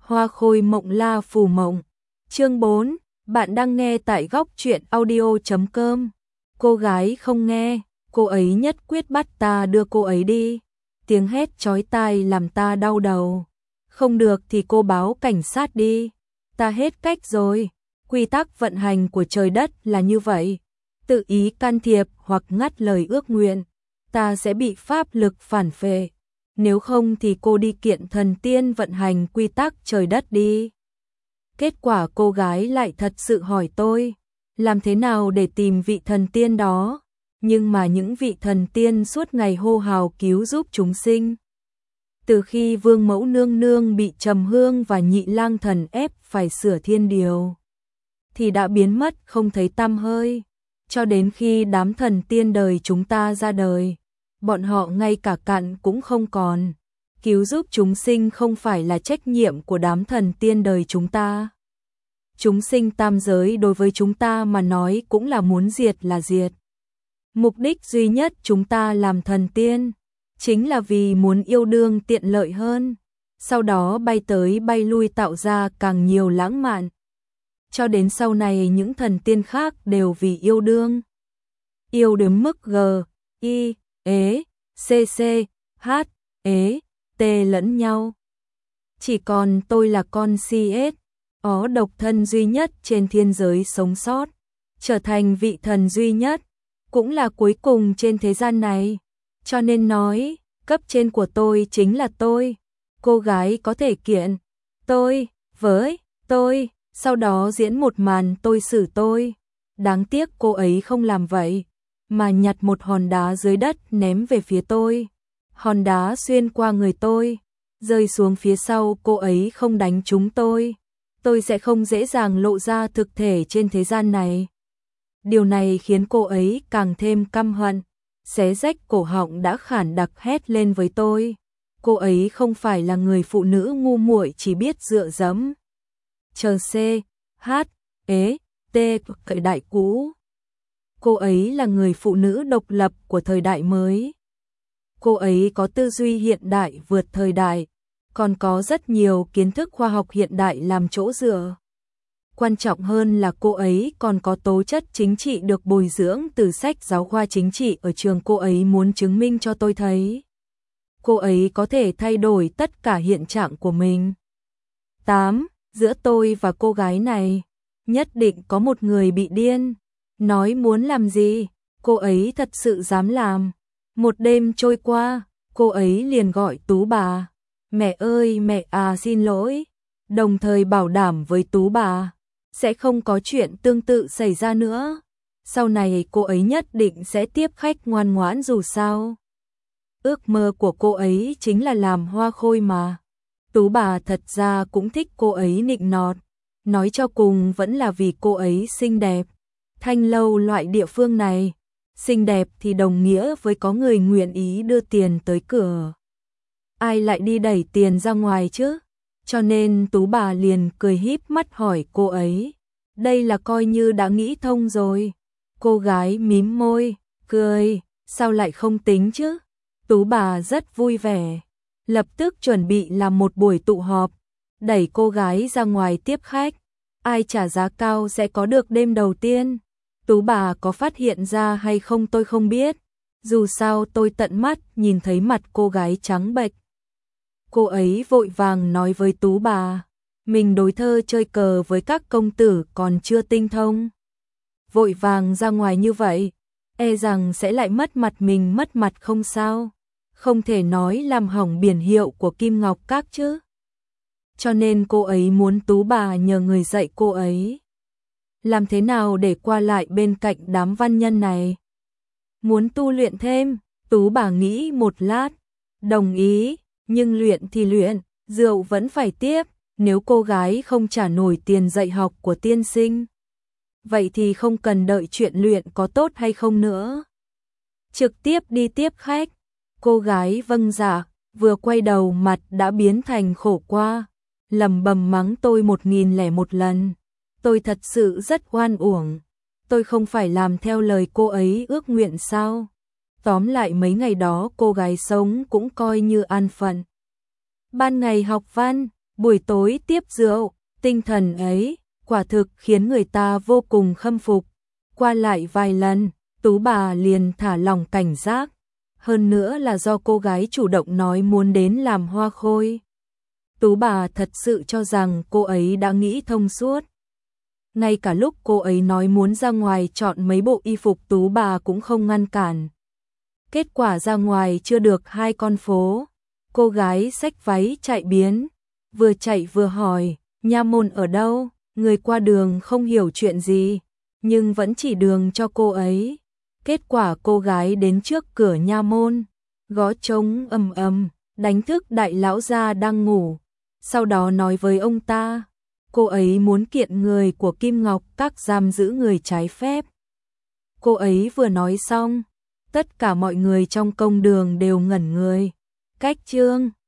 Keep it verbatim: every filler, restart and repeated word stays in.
Hoa khôi mộng la phù mộng. Chương bốn, bạn đang nghe tại góc truyện audio chấm com. Cô gái không nghe, cô ấy nhất quyết bắt ta đưa cô ấy đi. Tiếng hét chói tai làm ta đau đầu. Không được thì cô báo cảnh sát đi. Ta hết cách rồi. Quy tắc vận hành của trời đất là như vậy. Tự ý can thiệp hoặc ngắt lời ước nguyện, ta sẽ bị pháp lực phản phệ. Nếu không thì cô đi kiện thần tiên vận hành quy tắc trời đất đi. Kết quả cô gái lại thật sự hỏi tôi, làm thế nào để tìm vị thần tiên đó? Nhưng mà những vị thần tiên suốt ngày hô hào cứu giúp chúng sinh. Từ khi Vương Mẫu Nương Nương bị Trầm Hương và Nhị Lang Thần ép phải sửa thiên điều, thì đã biến mất không thấy tăm hơi. Cho đến khi đám thần tiên đời chúng ta ra đời, bọn họ ngay cả cặn cũng không còn. Cứu giúp chúng sinh không phải là trách nhiệm của đám thần tiên đời chúng ta. Chúng sinh tam giới đối với chúng ta mà nói cũng là muốn diệt là diệt. Mục đích duy nhất chúng ta làm thần tiên chính là vì muốn yêu đương tiện lợi hơn, sau đó bay tới bay lui tạo ra càng nhiều lãng mạn. Cho đến sau này những thần tiên khác đều vì yêu đương. Yêu đến mức G, I, ế, C, C, H, ế, T lẫn nhau. Chỉ còn tôi là con xê ét, ó độc thân duy nhất trên thiên giới sống sót, trở thành vị thần duy nhất, cũng là cuối cùng trên thế gian này. Cho nên nói, cấp trên của tôi chính là tôi. Cô gái có thể kiện tôi với tôi, sau đó diễn một màn tôi xử tôi. Đáng tiếc cô ấy không làm vậy, mà nhặt một hòn đá dưới đất ném về phía tôi. Hòn đá xuyên qua người tôi, rơi xuống phía sau cô ấy không đánh trúng tôi. Tôi sẽ không dễ dàng lộ ra thực thể trên thế gian này. Điều này khiến cô ấy càng thêm căm hận, xé rách cổ họng đã khản đặc hét lên với tôi. Cô ấy không phải là người phụ nữ ngu muội chỉ biết dựa dẫm. Chờ C, H, ế, T thời đại cũ. Cô ấy là người phụ nữ độc lập của thời đại mới. Cô ấy có tư duy hiện đại vượt thời đại, còn có rất nhiều kiến thức khoa học hiện đại làm chỗ dựa. Quan trọng hơn là cô ấy còn có tố chất chính trị được bồi dưỡng từ sách giáo khoa chính trị ở trường. Cô ấy muốn chứng minh cho tôi thấy cô ấy có thể thay đổi tất cả hiện trạng của mình. tám. Giữa tôi và cô gái này, nhất định có một người bị điên. Nói muốn làm gì, cô ấy thật sự dám làm. Một đêm trôi qua, cô ấy liền gọi Tú bà. Mẹ ơi mẹ à xin lỗi. Đồng thời bảo đảm với Tú bà, sẽ không có chuyện tương tự xảy ra nữa. Sau này cô ấy nhất định sẽ tiếp khách ngoan ngoãn dù sao. Ước mơ của cô ấy chính là làm hoa khôi mà. Tú bà thật ra cũng thích cô ấy nịnh nọt. Nói cho cùng vẫn là vì cô ấy xinh đẹp. Thanh Lâu loại địa phương này, xinh đẹp thì đồng nghĩa với có người nguyện ý đưa tiền tới cửa. Ai lại đi đẩy tiền ra ngoài chứ? Cho nên Tú bà liền cười híp mắt hỏi cô ấy. Đây là coi như đã nghĩ thông rồi. Cô gái mím môi, cười, sao lại không tính chứ? Tú bà rất vui vẻ, lập tức chuẩn bị làm một buổi tụ họp, đẩy cô gái ra ngoài tiếp khách. Ai trả giá cao sẽ có được đêm đầu tiên. Tú bà có phát hiện ra hay không tôi không biết. Dù sao tôi tận mắt nhìn thấy mặt cô gái trắng bệch. Cô ấy vội vàng nói với Tú bà, mình đối thơ chơi cờ với các công tử còn chưa tinh thông. Vội vàng ra ngoài như vậy, e rằng sẽ lại mất mặt mình mất mặt không sao. Không thể nói làm hỏng biển hiệu của Kim Ngọc Các chứ. Cho nên cô ấy muốn Tú bà nhờ người dạy cô ấy làm thế nào để qua lại bên cạnh đám văn nhân này. Muốn tu luyện thêm, Tú bà nghĩ một lát, đồng ý, nhưng luyện thì luyện, rượu vẫn phải tiếp. Nếu cô gái không trả nổi tiền dạy học của tiên sinh, vậy thì không cần đợi chuyện luyện có tốt hay không nữa. Trực tiếp đi tiếp khách. Cô gái vâng dạ, vừa quay đầu mặt đã biến thành khổ qua, lầm bầm mắng tôi một nghìn lẻ một lần. Tôi thật sự rất oan uổng. Tôi không phải làm theo lời cô ấy ước nguyện sao? Tóm lại mấy ngày đó cô gái sống cũng coi như an phận. Ban ngày học văn, Buổi tối tiếp rượu, tinh thần ấy, quả thực khiến người ta vô cùng khâm phục. Qua lại vài lần, Tú bà liền thả lỏng cảnh giác. Hơn nữa là do cô gái chủ động nói muốn đến làm hoa khôi. Tú bà thật sự cho rằng cô ấy đã nghĩ thông suốt. Ngay cả lúc cô ấy nói muốn ra ngoài chọn mấy bộ y phục, Tú bà cũng không ngăn cản. Kết quả ra ngoài chưa được hai con phố, cô gái xách váy chạy biến, vừa chạy vừa hỏi, nha môn ở đâu? Người qua đường không hiểu chuyện gì, nhưng vẫn chỉ đường cho cô ấy. Kết quả cô gái đến trước cửa nha môn, gõ trống ầm ầm, đánh thức đại lão gia đang ngủ. Sau đó nói với ông ta, cô ấy muốn kiện người của Kim Ngọc Các giam giữ người trái phép. Cô ấy vừa nói xong, tất cả mọi người trong công đường đều ngẩn người. Cách chương